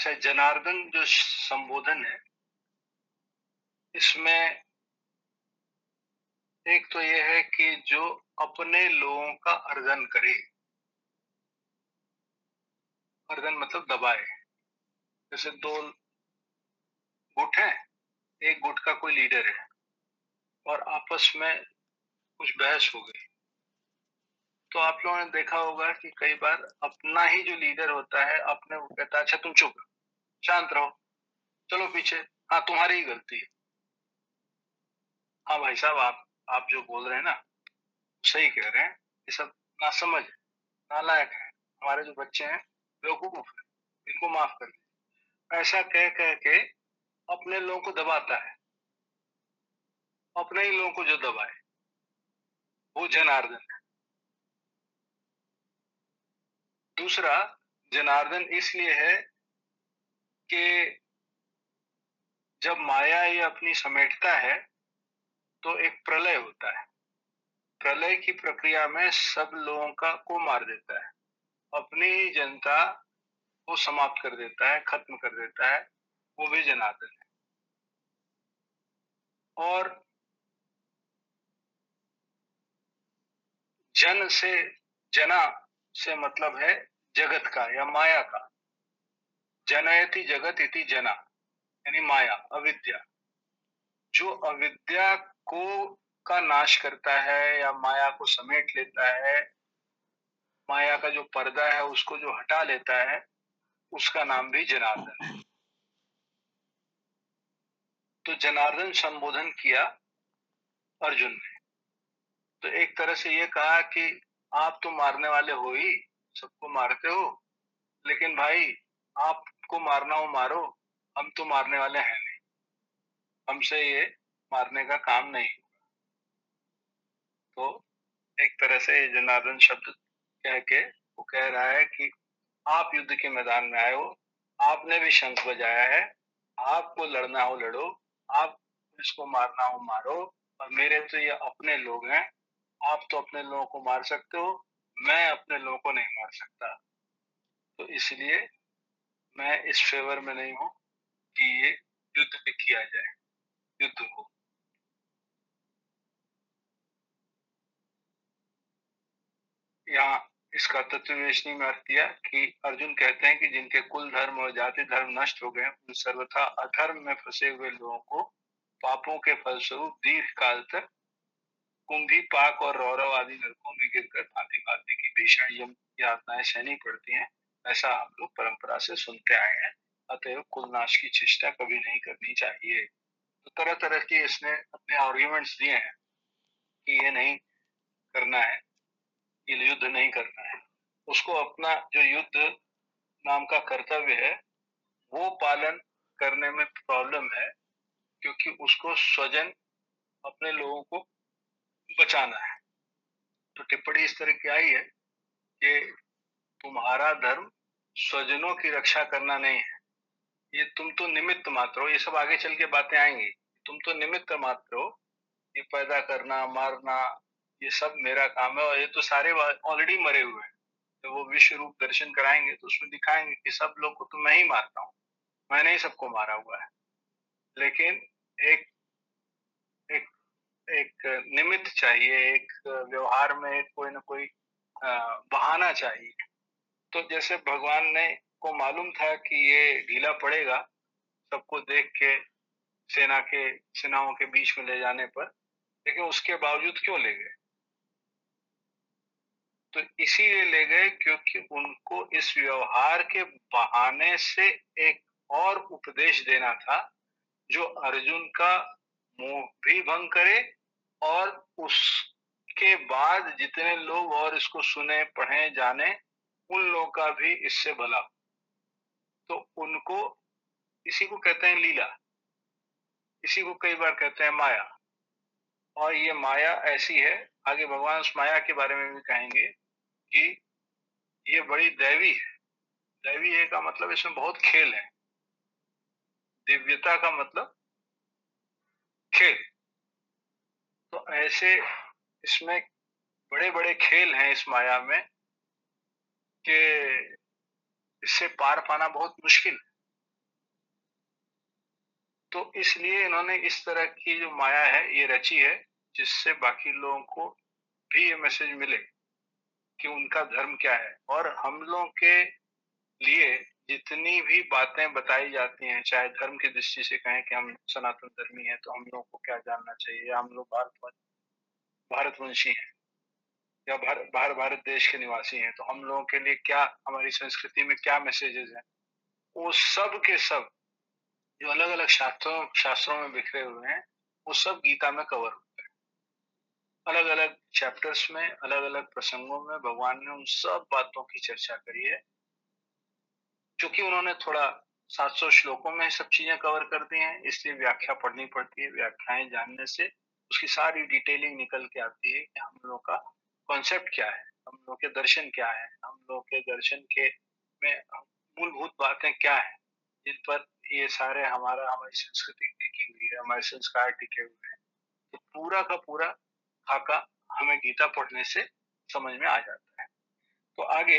अच्छा, जनार्दन जो संबोधन है, इसमें एक तो ये है कि जो अपने लोगों का अर्जन करे, अर्जन मतलब दबाए। जैसे 2 गुट हैं, एक गुट का कोई लीडर है और आपस में कुछ बहस हो गई। तो आप लोगों ने देखा होगा कि कई बार अपना ही जो लीडर होता है, अपने को कहता है अच्छा तुम चुप, शांत रहो, चलो पीछे, हाँ तुम्हारी ही गलती है। हाँ भाई साहब, आप जो बोल रहे हैं ना, सही कह रहे हैं। ये सब नासमझ है, नालायक है, हमारे जो बच्चे हैं बेवकूफ है, इनको माफ कर दीजिए। ऐसा कह कह के अपने लोगों को दबाता है, अपने ही लोगों को जो दबाए वो जनार्दन है। दूसरा, जनार्दन इसलिए है कि जब माया ये अपनी समेटता है तो एक प्रलय होता है। प्रलय की प्रक्रिया में सब लोगों को मार देता है, अपनी ही जनता को समाप्त कर देता है, खत्म कर देता है, वो भी जनार्दन है। और जन से, जना से मतलब है जगत का या माया का। जनयति जगत इति जना, यानी माया, अविद्या। जो अविद्या को का नाश करता है या माया को समेट लेता है, माया का जो पर्दा है उसको जो हटा लेता है, उसका नाम भी जनार्दन है। तो जनार्दन संबोधन किया अर्जुन ने, तो एक तरह से ये कहा कि आप तो मारने वाले हो ही, सबको मारते हो, लेकिन भाई आपको मारना हो मारो, हम तो मारने वाले हैं नहीं, हमसे ये मारने का काम नहीं। तो एक तरह से जनार्दन शब्द कह के वो कह रहा है कि आप युद्ध के मैदान में आए हो, आपने भी शंख बजाया है, आपको लड़ना हो लड़ो, आप इसको मारना हो मारो, और मेरे तो ये अपने लोग हैं, आप तो अपने लोगों को मार सकते हो, मैं अपने लोगों को नहीं मार सकता। तो इसलिए मैं इस फेवर में नहीं हूं कि ये युद्ध पे किया जाए, युद्ध हो। यहाँ इसका तत्ववेशनी में अर्थ किया कि अर्जुन कहते हैं कि जिनके कुल धर्म और जाति धर्म नष्ट हो गए, उन सर्वथा अधर्म में फंसे हुए लोगों को पापों के फलस्वरूप दीर्घ काल तक कुंभी, पाक और रौरव आदि नरकों में गिरकर भांति भांति की भीषण यम यातनाएं सहनी पड़ती हैं। ऐसा हम लोग परंपरा से सुनते आए हैं। अतएव कुलनाश की चेष्टा कभी नहीं करनी चाहिए। तो तरह तरह की इसने अपने आर्ग्यूमेंट्स दिए हैं कि ये नहीं करना है, ये युद्ध नहीं करना है। उसको अपना जो युद्ध नाम का कर्तव्य है वो पालन करने में प्रॉब्लम है, क्योंकि उसको स्वजन, अपने लोगों को बचाना है। तो टिप्पणी इस तरह की आई है कि तुम्हारा धर्म स्वजनों की रक्षा करना नहीं है, ये तुम तो निमित्त मात्र हो। ये सब आगे चल के बातें आएंगी, तुम तो निमित्त मात्र हो, ये पैदा करना मारना ये सब मेरा काम है, और ये तो सारे ऑलरेडी मरे हुए हैं। तो वो विश्व रूप दर्शन कराएंगे तो उसमें दिखाएंगे कि सब लोग को तो मैं ही मारता हूँ, मैंने ही सबको मारा हुआ है। लेकिन एक एक एक निमित्त चाहिए, एक व्यवहार में एक कोई ना कोई बहाना चाहिए। तो जैसे भगवान ने को मालूम था कि ये ढीला पड़ेगा सबको देख के, सेनाओं के बीच में ले जाने पर, लेकिन उसके बावजूद क्यों ले गए? तो इसीलिए ले गए क्योंकि उनको इस व्यवहार के बहाने से एक और उपदेश देना था जो अर्जुन का मोह भी भंग करे, और उसके बाद जितने लोग और इसको सुने पढ़े जाने, उन लोगों का भी इससे भला। तो उनको, इसी को कहते हैं लीला, इसी को कई बार कहते हैं माया। और ये माया ऐसी है, आगे भगवान उस माया के बारे में भी कहेंगे कि ये बड़ी दैवी है। दैवी है का मतलब इसमें बहुत खेल है, दिव्यता का मतलब खेल। तो ऐसे इसमें बड़े बड़े खेल हैं इस माया में कि इससे पार पाना बहुत मुश्किल है। तो इसलिए इन्होंने इस तरह की जो माया है ये रची है, जिससे बाकी लोगों को भी ये मैसेज मिले कि उनका धर्म क्या है। और हम लोगों के लिए जितनी भी बातें बताई जाती हैं, चाहे धर्म की दृष्टि से कहें कि हम सनातन धर्मी हैं तो हम लोगों को क्या जानना चाहिए, या हम लोग भारतवंशी हैं, या भारत देश के निवासी हैं, तो हम लोगों के लिए क्या, हमारी संस्कृति में क्या मैसेजेस हैं, वो सब के सब जो अलग अलग शास्त्रों में बिखरे हुए हैं, वो सब गीता में कवर होते हैं। अलग अलग चैप्टर्स में, अलग अलग प्रसंगों में भगवान ने उन सब बातों की चर्चा करी है। क्योंकि उन्होंने थोड़ा 700 श्लोकों में सब चीजें कवर कर दी हैं, इसलिए व्याख्या पढ़नी पड़ती है। व्याख्याएं जानने से उसकी सारी डिटेलिंग निकल के आती है कि हम लोग का कॉन्सेप्ट क्या है, हम लोग के दर्शन क्या है, हम लोग के दर्शन के में मूलभूत बातें क्या है, जिन पर ये सारे हमारी संस्कृति टिकी हुई है, हमारे संस्कार टिके हुए हैं। तो पूरा का पूरा खाका हमें गीता पढ़ने से समझ में आ जाता है। तो आगे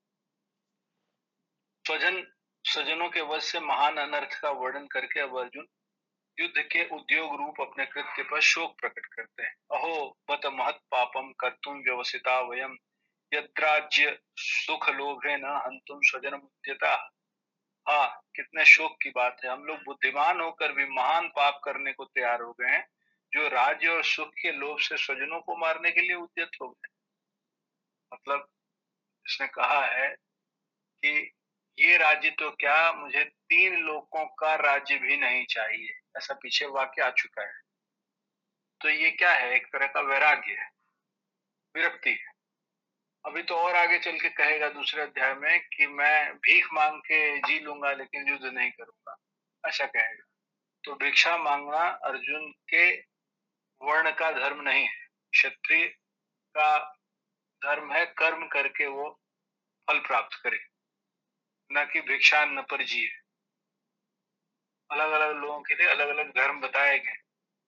स्वजनों के वध से महान अनर्थ का वर्णन करके अब अर्जुन युद्ध के उद्योग रूप अपने कृत्य पर शोक प्रकट करते हैं। अहो बत महत पापम कर्तुम व्यवसिता वयम यद्राज्य सुख लोभे न हंतुम स्वजन मुद्यता। हाँ, कितने शोक की बात है, हम लोग बुद्धिमान होकर भी महान पाप करने को तैयार हो गए हैं, जो राज्य और सुख के लोभ से स्वजनों को मारने के लिए उद्यत हो गए। मतलब इसने कहा है कि ये राज्य तो क्या, मुझे 3 लोगों का राज्य भी नहीं चाहिए, ऐसा पीछे वाक्य आ चुका है। तो ये क्या है, एक तरह का वैराग्य है, विरक्ति है। अभी तो और आगे चल के कहेगा दूसरे अध्याय में कि मैं भीख मांग के जी लूंगा लेकिन युद्ध नहीं करूंगा, ऐसा कहेगा। तो भिक्षा मांगना अर्जुन के वर्ण का धर्म नहीं है, क्षत्रिय का धर्म है कर्म करके वो फल प्राप्त करे, न कि भिक्षान्न पर जिए। अलग अलग लोगों के लिए अलग अलग धर्म बताए गए।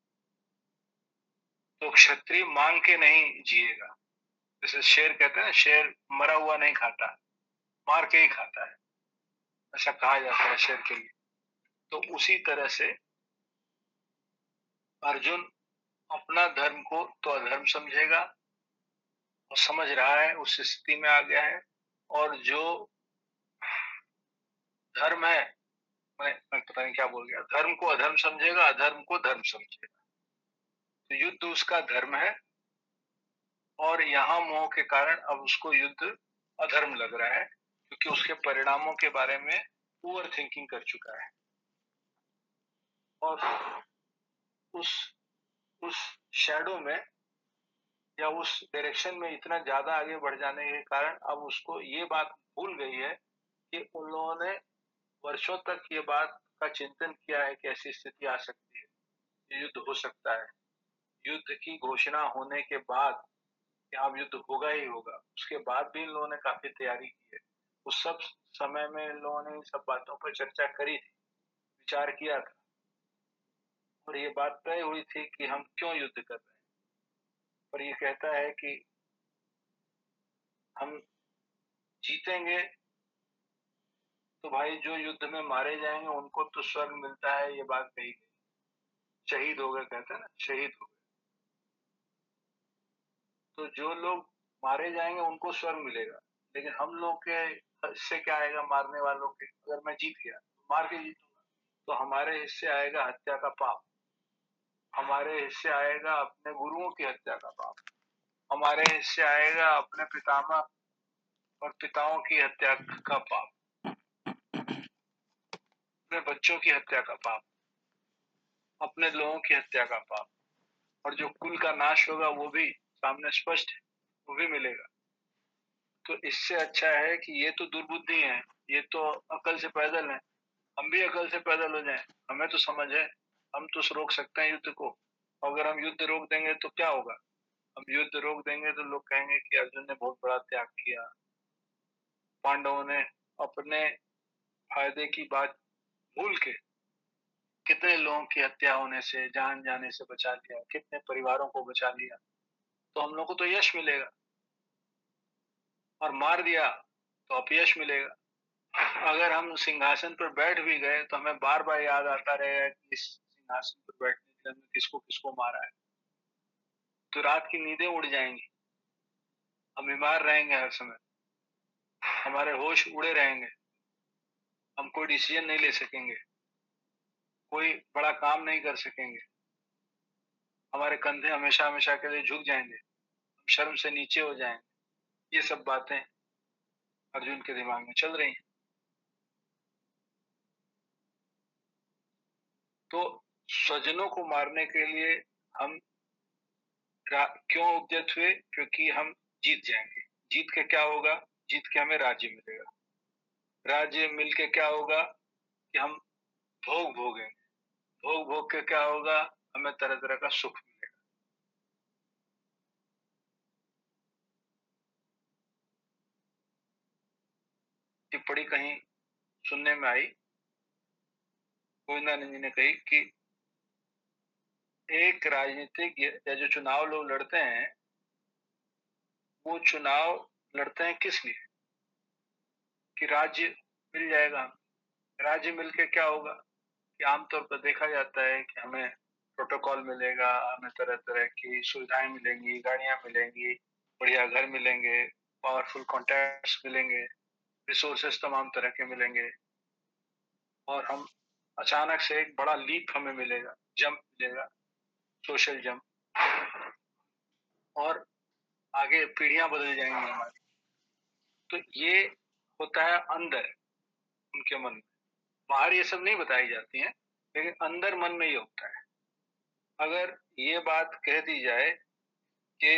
तो क्षत्रिय मांग के नहीं जिएगा, जैसे शेर कहते हैं ना, शेर मरा हुआ नहीं खाता, मार के ही खाता है, ऐसा कहा जाता है शेर के लिए। तो उसी तरह से अर्जुन अपना धर्म को तो अधर्म समझेगा और समझ रहा है, उस स्थिति में आ गया है। और जो धर्म है, मैं पता नहीं क्या बोल गया, धर्म को अधर्म समझेगा, अधर्म को धर्म समझेगा। तो युद्ध उसका धर्म है, और यहाँ मोह के कारण अब उसको युद्ध अधर्म लग रहा है, क्योंकि उसके परिणामों के बारे में ओवर थिंकिंग कर चुका है। और उस शैडो में या उस डायरेक्शन में इतना ज्यादा आगे बढ़ जाने के कारण अब उसको ये बात भूल गई है कि उन लोगों ने वर्षों तक ये बात का चिंतन किया है कि ऐसी स्थिति आ सकती है, युद्ध हो सकता है। युद्ध की घोषणा होने के बाद कि अब युद्ध होगा ही होगा, उसके बाद भी इन लोगों ने काफी तैयारी की है। उस सब समय में इन लोगों ने इन सब बातों पर चर्चा करी थी, विचार किया था, और ये बात तय हुई थी कि हम क्यों युद्ध कर रहे हैं। और ये कहता है कि हम जीतेंगे तो भाई जो युद्ध में मारे जाएंगे उनको तो स्वर्ग मिलता है, ये बात कही गई। शहीद हो गए कहते हैं ना, शहीद हो गए, तो जो लोग मारे जाएंगे उनको स्वर्ग मिलेगा। लेकिन हम लोग के हिस्से क्या आएगा, मारने वालों के, अगर मैं जीत गया तो मार के जीतूंगा, तो हमारे हिस्से आएगा हत्या का पाप, हमारे हिस्से आएगा अपने गुरुओं की हत्या का पाप, हमारे हिस्से आएगा अपने पितामह और पिताओं की हत्या का पाप, अपने बच्चों की हत्या का पाप, अपने लोगों की हत्या का पाप। और जो कुल का नाश होगा वो भी सामने स्पष्ट है, वो भी मिलेगा। तो इससे अच्छा है कि ये तो दुर्बुद्धि है, ये तो अकल से पैदल है, हम भी अकल से पैदल हो जाएं। हमें तो समझ है, हम तो रोक सकते हैं युद्ध को। अगर हम युद्ध रोक देंगे तो क्या होगा, हम युद्ध रोक देंगे तो लोग कहेंगे कि अर्जुन ने बहुत बड़ा त्याग किया, पांडवों ने अपने फायदे की बात भूल के कितने लोगों की हत्या होने से, जान जाने से बचा लिया, कितने परिवारों को बचा लिया, तो हम लोग को तो यश मिलेगा। और मार दिया तो अपयश मिलेगा। अगर हम सिंहासन पर बैठ भी गए तो हमें बार बार याद आता रहेगा कि इस सिंहासन पर बैठने के लिए हमने किसको किसको मारा है। तो रात की नींदें उड़ जाएंगी, हम बीमार रहेंगे हर समय, हमारे होश उड़े रहेंगे, हम कोई डिसीजन नहीं ले सकेंगे, कोई बड़ा काम नहीं कर सकेंगे, हमारे कंधे हमेशा हमेशा के लिए झुक जाएंगे, हम शर्म से नीचे हो जाएंगे। ये सब बातें अर्जुन के दिमाग में चल रही हैं। तो स्वजनों को मारने के लिए हम क्यों उद्यत हुए? क्योंकि हम जीत जाएंगे। जीत के क्या होगा? जीत के हमें राज्य मिलेगा। राज्य मिल के क्या होगा कि हम भोग भोगेंगे। भोग भोग के क्या होगा? हमें तरह तरह का सुख मिलेगा। टिप्पणी कहीं सुनने में आई, गोविंदानंद जी ने कही कि एक राजनीतिज्ञ या जो चुनाव लोग लड़ते हैं, वो चुनाव लड़ते हैं किस लिए? कि राज्य मिल जाएगा। राज्य मिलके क्या होगा कि आमतौर पर देखा जाता है कि हमें प्रोटोकॉल मिलेगा, हमें तरह तरह की सुविधाएं मिलेंगी, गाड़ियां मिलेंगी, बढ़िया घर मिलेंगे, पावरफुल कॉन्टैक्ट्स मिलेंगे, रिसोर्सेस तमाम तरह के मिलेंगे, और हम अचानक से एक बड़ा लीप हमें मिलेगा, जंप मिलेगा, सोशल जंप, और आगे पीढ़ियां बदल जाएंगी हमारी। तो ये होता है अंदर उनके मन में। बाहर ये सब नहीं बताई जाती हैं, लेकिन अंदर मन में ये होता है। अगर ये बात कह दी जाए कि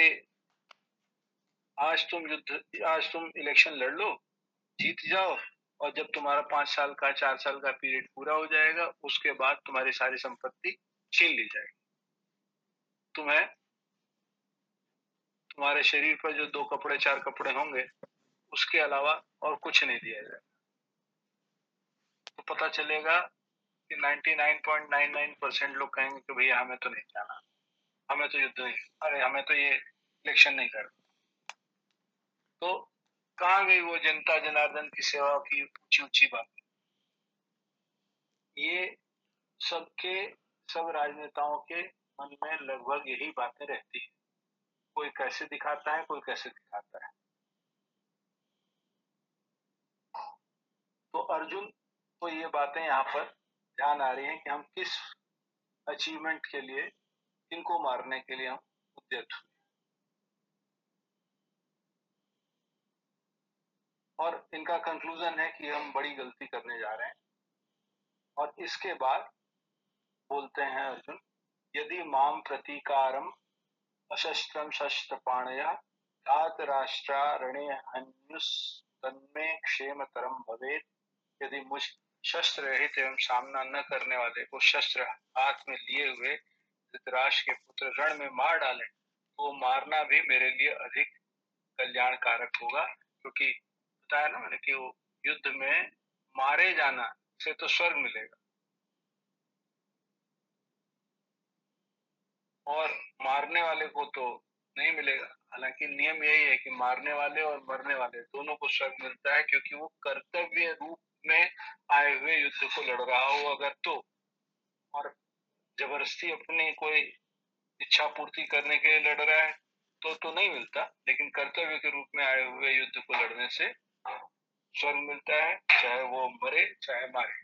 आज तुम इलेक्शन लड़ लो, जीत जाओ, और जब तुम्हारा 5 साल का 4 साल का पीरियड पूरा हो जाएगा, उसके बाद तुम्हारी सारी संपत्ति छीन ली जाएगी। तुम्हें तुम्हारे शरीर पर जो 2 कपड़े 4 कपड़े होंगे, उसके अलावा और कुछ नहीं दिया जाएगा। तो पता चलेगा कि 99.99% लोग कहेंगे कि भैया हमें तो नहीं जाना, हमें तो युद्ध नहीं, अरे हमें तो ये इलेक्शन नहीं करना। तो कहाँ गई वो जनता जनार्दन की सेवा की ऊंची ऊंची बात? ये सबके सब राजनेताओं के मन में लगभग यही बातें रहती है। कोई कैसे दिखाता है, कोई कैसे दिखाता है। तो अर्जुन को ये बातें यहाँ पर ध्यान आ रही हैं कि हम किस अचीवमेंट के लिए, किनको मारने के लिए हम उद्यत हुए। और इनका कंक्लूजन है कि हम बड़ी गलती करने जा रहे हैं। और इसके बाद बोलते हैं अर्जुन, यदि माम प्रतीकारम अशस्त्रम शस्त्र पाणया तात राष्ट्रारणे हन्युस तन्मे क्षेमतरम भवेत। यदि मुझ शस्त्र रहित एवं सामना न करने वाले को शस्त्र हाथ में लिए हुए धृतराष्ट्र के पुत्र रण में मार डाले, तो मारना भी मेरे लिए अधिक कल्याणकारक होगा। क्योंकि बताया ना मैंने कि वो युद्ध में मारे जाना से तो स्वर्ग मिलेगा, और मारने वाले को तो नहीं मिलेगा। हालांकि नियम यही है कि मारने वाले और मरने वाले दोनों को स्वर्ग मिलता है, क्योंकि वो कर्तव्य रूप में आए हुए युद्ध को लड़ रहा हो अगर तो। और जबरदस्ती अपनी कोई इच्छा पूर्ति करने के लिए लड़ रहा है तो नहीं मिलता, लेकिन कर्तव्य के रूप में आए हुए युद्ध को लड़ने से स्वर्ग मिलता है, चाहे वो मरे चाहे मारे।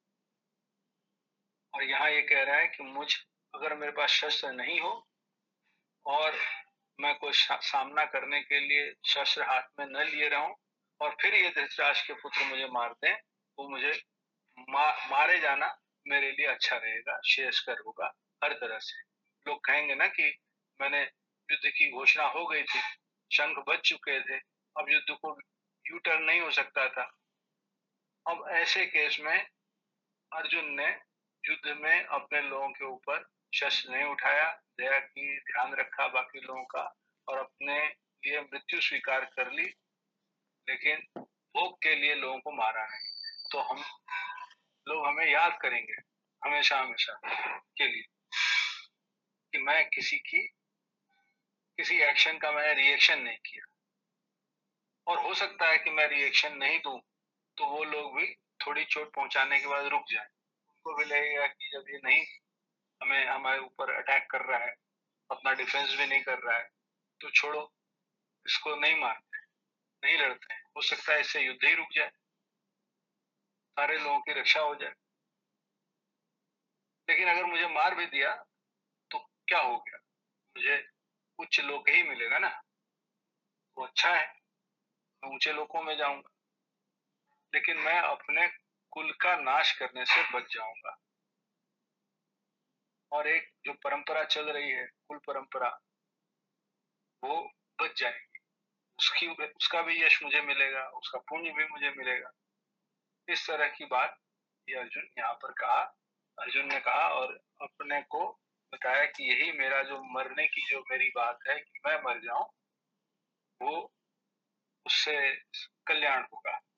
और यहाँ ये कह रहा है कि अगर मेरे पास शस्त्र नहीं हो और मैं कोई सामना करने के लिए शस्त्र हाथ में न लिए रहूं, और फिर ये धृतराष्ट्र के पुत्र मुझे मार दें, तो मुझे मारे जाना मेरे लिए अच्छा रहेगा, श्रेयस्कर होगा हर तरह से। लोग कहेंगे ना कि मैंने युद्ध की घोषणा हो गई थी, शंख बज चुके थे, अब युद्ध को यू टर्न नहीं हो सकता था। अब ऐसे केस में अर्जुन ने युद्ध में अपने लोगों के ऊपर शस्त्र नहीं उठाया, दया की, ध्यान रखा बाकी लोगों का, और अपने लिए मृत्यु स्वीकार कर ली, लेकिन भोग के लिए लोगों को मारा नहीं। तो हम लोग हमें याद करेंगे हमेशा हमेशा के लिए कि मैं किसी एक्शन का मैंने रिएक्शन नहीं किया। और हो सकता है कि मैं रिएक्शन नहीं दूं, तो वो लोग भी थोड़ी चोट पहुंचाने के बाद रुक जाएं। उनको भी लगेगा कि जब ये नहीं हमें हमारे ऊपर अटैक कर रहा है, अपना डिफेंस भी नहीं कर रहा है, तो छोड़ो, इसको नहीं मारते, नहीं लड़ते हैं। हो सकता है इससे युद्ध ही रुक जाए, सारे लोगों की रक्षा हो जाए। लेकिन अगर मुझे मार भी दिया तो क्या हो गया, मुझे उच्च लोक ही मिलेगा ना, वो अच्छा है, मैं ऊंचे लोकों में जाऊंगा। लेकिन मैं अपने कुल का नाश करने से बच जाऊंगा। और एक जो परंपरा चल रही है, कुल परंपरा, वो बच जाएगी। उसकी उसका भी यश मुझे मिलेगा, उसका पुण्य भी मुझे मिलेगा। इस तरह की बात ये अर्जुन यहाँ पर कहा। अर्जुन ने कहा और अपने को बताया कि यही मेरा जो मरने की जो मेरी बात है कि मैं मर जाऊं, वो उससे कल्याण होगा।